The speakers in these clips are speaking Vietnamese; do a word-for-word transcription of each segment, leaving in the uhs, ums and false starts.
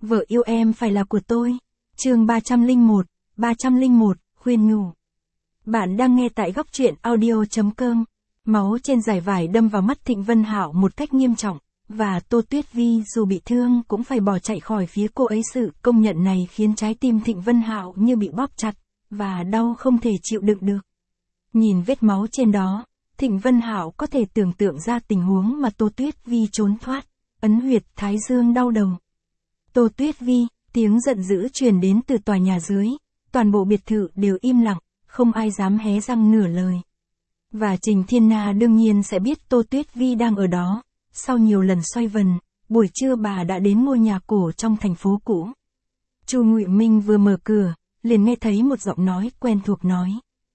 Vợ yêu em phải là của tôi. Chương ba trăm lẻ một, ba trăm lẻ một, khuyên nhủ. Bạn đang nghe tại góc truyện audio chấm com. Máu trên dải vải đâm vào mắt Thịnh Vân Hạo một cách nghiêm trọng, và Tô Tuyết Vi dù bị thương cũng phải bỏ chạy khỏi phía cô ấy. Sự công nhận này khiến trái tim Thịnh Vân Hạo như bị bóp chặt, và đau không thể chịu đựng được. Nhìn vết máu trên đó, Thịnh Vân Hạo có thể tưởng tượng ra tình huống mà Tô Tuyết Vi trốn thoát, ấn huyệt thái dương đau đầu. Tô Tuyết Vi, tiếng giận dữ truyền đến từ tòa nhà dưới, toàn bộ biệt thự đều im lặng, không ai dám hé răng nửa lời. Và Trình Thiên Na đương nhiên sẽ biết Tô Tuyết Vi đang ở đó. Sau nhiều lần xoay vần, buổi trưa bà đã đến ngôi nhà cổ trong thành phố cũ. Chu Ngụy Minh vừa mở cửa, liền nghe thấy một giọng nói quen thuộc nói: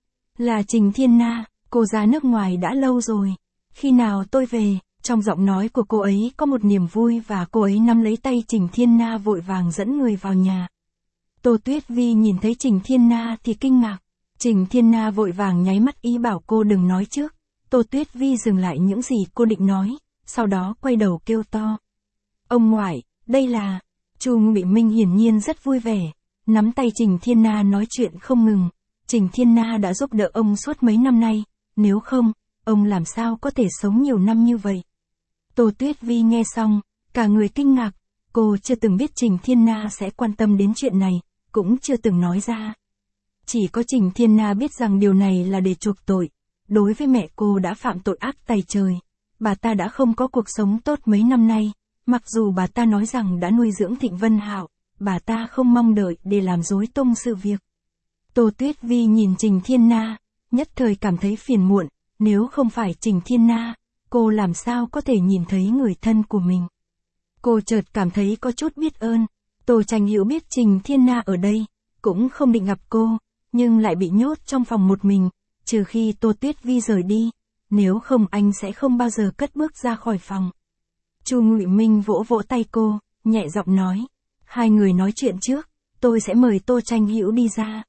"Là Trình Thiên Na, cô ra nước ngoài đã lâu rồi. Khi nào tôi về?" Trong giọng nói của cô ấy có một niềm vui, và cô ấy nắm lấy tay Trình Thiên Na vội vàng dẫn người vào nhà. Tô Tuyết Vi nhìn thấy Trình Thiên Na thì kinh ngạc. Trình Thiên Na vội vàng nháy mắt ý bảo cô đừng nói trước. Tô Tuyết Vi dừng lại những gì cô định nói, sau đó quay đầu kêu to: "Ông ngoại, đây là..." Chu Ngụy Minh hiển nhiên rất vui vẻ, nắm tay Trình Thiên Na nói chuyện không ngừng. Trình Thiên Na đã giúp đỡ ông suốt mấy năm nay, nếu không, ông làm sao có thể sống nhiều năm như vậy. Tô Tuyết Vi nghe xong, cả người kinh ngạc, cô chưa từng biết Trình Thiên Na sẽ quan tâm đến chuyện này, cũng chưa từng nói ra. Chỉ có Trình Thiên Na biết rằng điều này là để chuộc tội. Đối với mẹ cô đã phạm tội ác tày trời, bà ta đã không có cuộc sống tốt mấy năm nay, mặc dù bà ta nói rằng đã nuôi dưỡng Thịnh Vân Hạo, bà ta không mong đợi để làm rối tung sự việc. Tô Tuyết Vi nhìn Trình Thiên Na, nhất thời cảm thấy phiền muộn, nếu không phải Trình Thiên Na, cô làm sao có thể nhìn thấy người thân của mình. Cô chợt cảm thấy có chút biết ơn. Tô Tranh Hiểu biết Trình Thiên Na ở đây, cũng không định gặp cô, nhưng lại bị nhốt trong phòng một mình, trừ khi Tô Tuyết Vi rời đi, nếu không anh sẽ không bao giờ cất bước ra khỏi phòng. Chu Ngụy Minh vỗ vỗ tay cô, nhẹ giọng nói: "Hai người nói chuyện trước, tôi sẽ mời Tô Tranh Hiểu đi ra."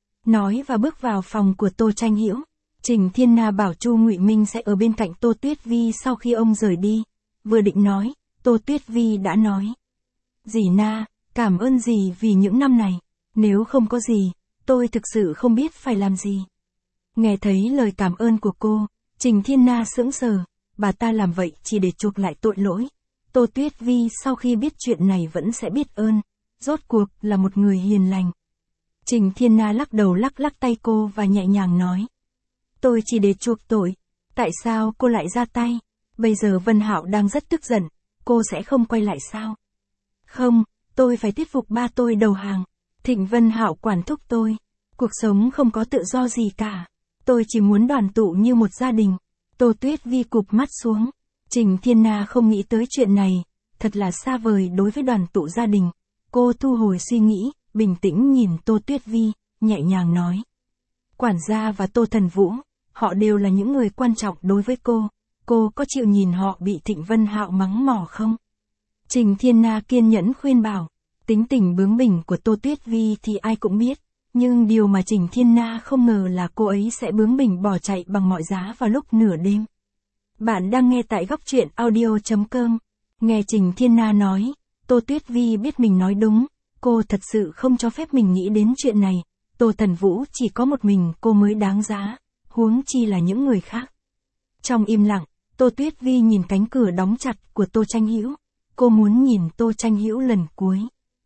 Nói và bước vào phòng của Tô Tranh Hiểu. Trình Thiên Na bảo Chu Ngụy Minh sẽ ở bên cạnh Tô Tuyết Vi sau khi ông rời đi. Vừa định nói, Tô Tuyết Vi đã nói: "Dì Na, cảm ơn dì vì những năm này. Nếu không có dì, tôi thực sự không biết phải làm gì." Nghe thấy lời cảm ơn của cô, Trình Thiên Na sững sờ, bà ta làm vậy chỉ để chuộc lại tội lỗi. Tô Tuyết Vi sau khi biết chuyện này vẫn sẽ biết ơn, rốt cuộc là một người hiền lành. Trình Thiên Na lắc đầu lắc lắc tay cô và nhẹ nhàng nói: "Tôi chỉ để chuộc tội. Tại sao cô lại ra tay? Bây giờ Vân Hạo đang rất tức giận, cô sẽ không quay lại sao?" "Không, tôi phải thuyết phục ba tôi đầu hàng. Thịnh Vân Hạo quản thúc tôi. Cuộc sống không có tự do gì cả. Tôi chỉ muốn đoàn tụ như một gia đình." Tô Tuyết Vi cụp mắt xuống. Trình Thiên Na không nghĩ tới chuyện này, thật là xa vời đối với đoàn tụ gia đình. Cô thu hồi suy nghĩ, bình tĩnh nhìn Tô Tuyết Vi, nhẹ nhàng nói: "Quản gia và Tô Thần Vũ, họ đều là những người quan trọng đối với cô. Cô có chịu nhìn họ bị Thịnh Vân Hạo mắng mỏ không?" Trình Thiên Na kiên nhẫn khuyên bảo. Tính tình bướng bỉnh của Tô Tuyết Vi thì ai cũng biết, nhưng điều mà Trình Thiên Na không ngờ là cô ấy sẽ bướng bỉnh bỏ chạy bằng mọi giá vào lúc nửa đêm. Bạn đang nghe tại góc truyện audio chấm com. Nghe Trình Thiên Na nói, Tô Tuyết Vi biết mình nói đúng, cô thật sự không cho phép mình nghĩ đến chuyện này. Tô Thần Vũ chỉ có một mình cô mới đáng giá, huống chi là những người khác. Trong im lặng, Tô Tuyết Vi nhìn cánh cửa đóng chặt của Tô Tranh Hiểu. Cô muốn nhìn Tô Tranh Hiểu lần cuối.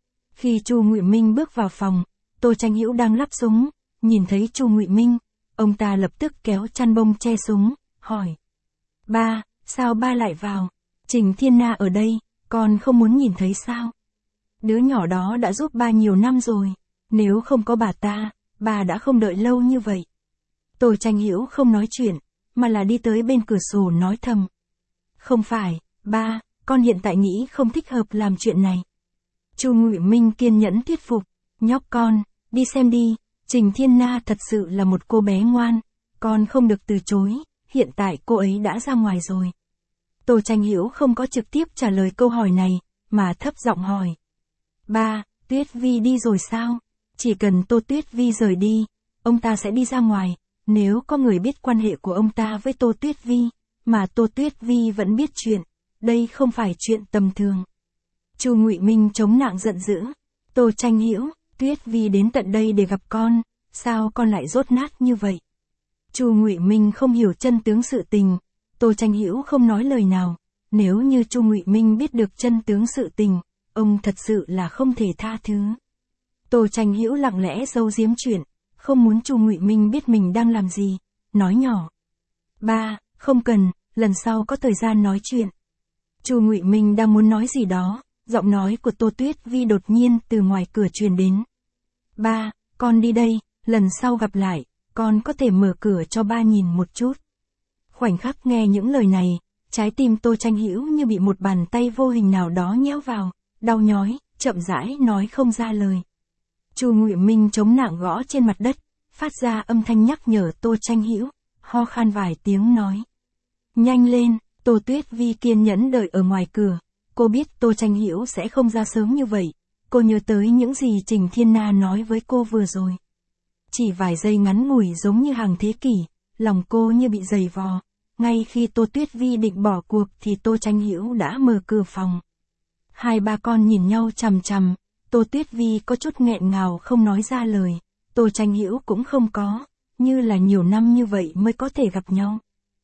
Khi Chu Ngụy Minh bước vào phòng, Tô Tranh Hiểu đang lắp súng, nhìn thấy Chu Ngụy Minh, ông ta lập tức kéo chăn bông che súng, hỏi: "Ba, sao ba lại vào? Trình Thiên Na ở đây, con không muốn nhìn thấy sao? Đứa nhỏ đó đã giúp ba nhiều năm rồi, nếu không có bà ta, ba đã không đợi lâu như vậy." Tô Tranh Hiểu không nói chuyện, mà là đi tới bên cửa sổ nói thầm: "Không phải, ba, con hiện tại nghĩ không thích hợp làm chuyện này." Chu Ngụy Minh kiên nhẫn thuyết phục: "Nhóc con, đi xem đi, Trình Thiên Na thật sự là một cô bé ngoan, con không được từ chối, hiện tại cô ấy đã ra ngoài rồi." Tô Tranh Hiểu không có trực tiếp trả lời câu hỏi này, mà thấp giọng hỏi: "Ba, Tuyết Vi đi rồi sao?" Chỉ cần Tô Tuyết Vi rời đi, ông ta sẽ đi ra ngoài. Nếu có người biết quan hệ của ông ta với Tô Tuyết Vi, mà Tô Tuyết Vi vẫn biết chuyện, đây không phải chuyện tầm thường. Chu Ngụy Minh chống nạng giận dữ. Tô Tranh Hữu, Tuyết Vi đến tận đây để gặp con, sao con lại dốt nát như vậy? Chu Ngụy Minh không hiểu chân tướng sự tình, Tô Tranh Hữu không nói lời nào, nếu như Chu Ngụy Minh biết được chân tướng sự tình, ông thật sự là không thể tha thứ. Tô Tranh Hữu lặng lẽ giấu giếm chuyện, không muốn Chu Ngụy Minh biết mình đang làm gì, nói nhỏ. Ba, không cần, lần sau có thời gian nói chuyện. Chu Ngụy Minh đang muốn nói gì đó, giọng nói của Tô Tuyết Vi đột nhiên từ ngoài cửa truyền đến. Ba, con đi đây, lần sau gặp lại, con có thể mở cửa cho ba nhìn một chút. Khoảnh khắc nghe những lời này, trái tim Tô Tranh Hữu như bị một bàn tay vô hình nào đó nhéo vào, đau nhói, chậm rãi nói không ra lời. Chu Ngụy Minh chống nạng gõ trên mặt đất, phát ra âm thanh nhắc nhở Tô Tranh Hữu, ho khan vài tiếng nói. Nhanh lên, Tô Tuyết Vi kiên nhẫn đợi ở ngoài cửa, cô biết Tô Tranh Hữu sẽ không ra sớm như vậy, cô nhớ tới những gì Trình Thiên Na nói với cô vừa rồi. Chỉ vài giây ngắn ngủi giống như hàng thế kỷ, lòng cô như bị giày vò, ngay khi Tô Tuyết Vi định bỏ cuộc thì Tô Tranh Hữu đã mở cửa phòng. Hai ba con nhìn nhau chằm chằm, Tô Tuyết Vi có chút nghẹn ngào không nói ra lời, Tô Tranh Hữu cũng không có, như là nhiều năm như vậy mới có thể gặp nhau.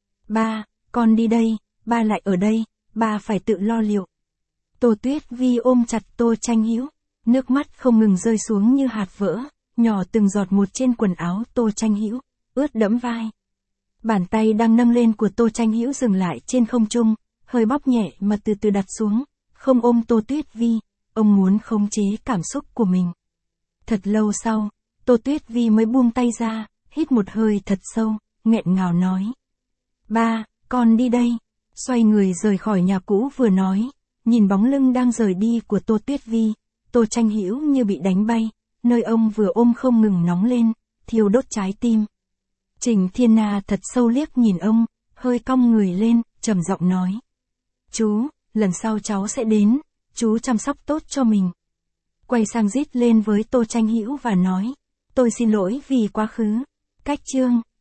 Ba, con đi đây, ba lại ở đây, ba phải tự lo liệu. Tô Tuyết Vi ôm chặt Tô Tranh Hữu, nước mắt không ngừng rơi xuống như hạt vỡ, nhỏ từng giọt một trên quần áo Tô Tranh Hữu, ướt đẫm vai. Bàn tay đang nâng lên của Tô Tranh Hữu dừng lại trên không trung, hơi bóp nhẹ mà từ từ đặt xuống, không ôm Tô Tuyết Vi, ông muốn khống chế cảm xúc của mình. Thật lâu sau, Tô Tuyết Vi mới buông tay ra, hít một hơi thật sâu, nghẹn ngào nói. Ba, con đi đây. Xoay người rời khỏi nhà cũ vừa nói, nhìn bóng lưng đang rời đi của Tô Tuyết Vi, Tô Tranh Hữu như bị đánh bay, nơi ông vừa ôm không ngừng nóng lên, thiêu đốt trái tim. Trình Thiên Na thật sâu liếc nhìn ông, hơi cong người lên, trầm giọng nói. Chú, lần sau cháu sẽ đến, chú chăm sóc tốt cho mình. Quay sang rít lên với Tô Tranh Hữu và nói, tôi xin lỗi vì quá khứ. Cách chương.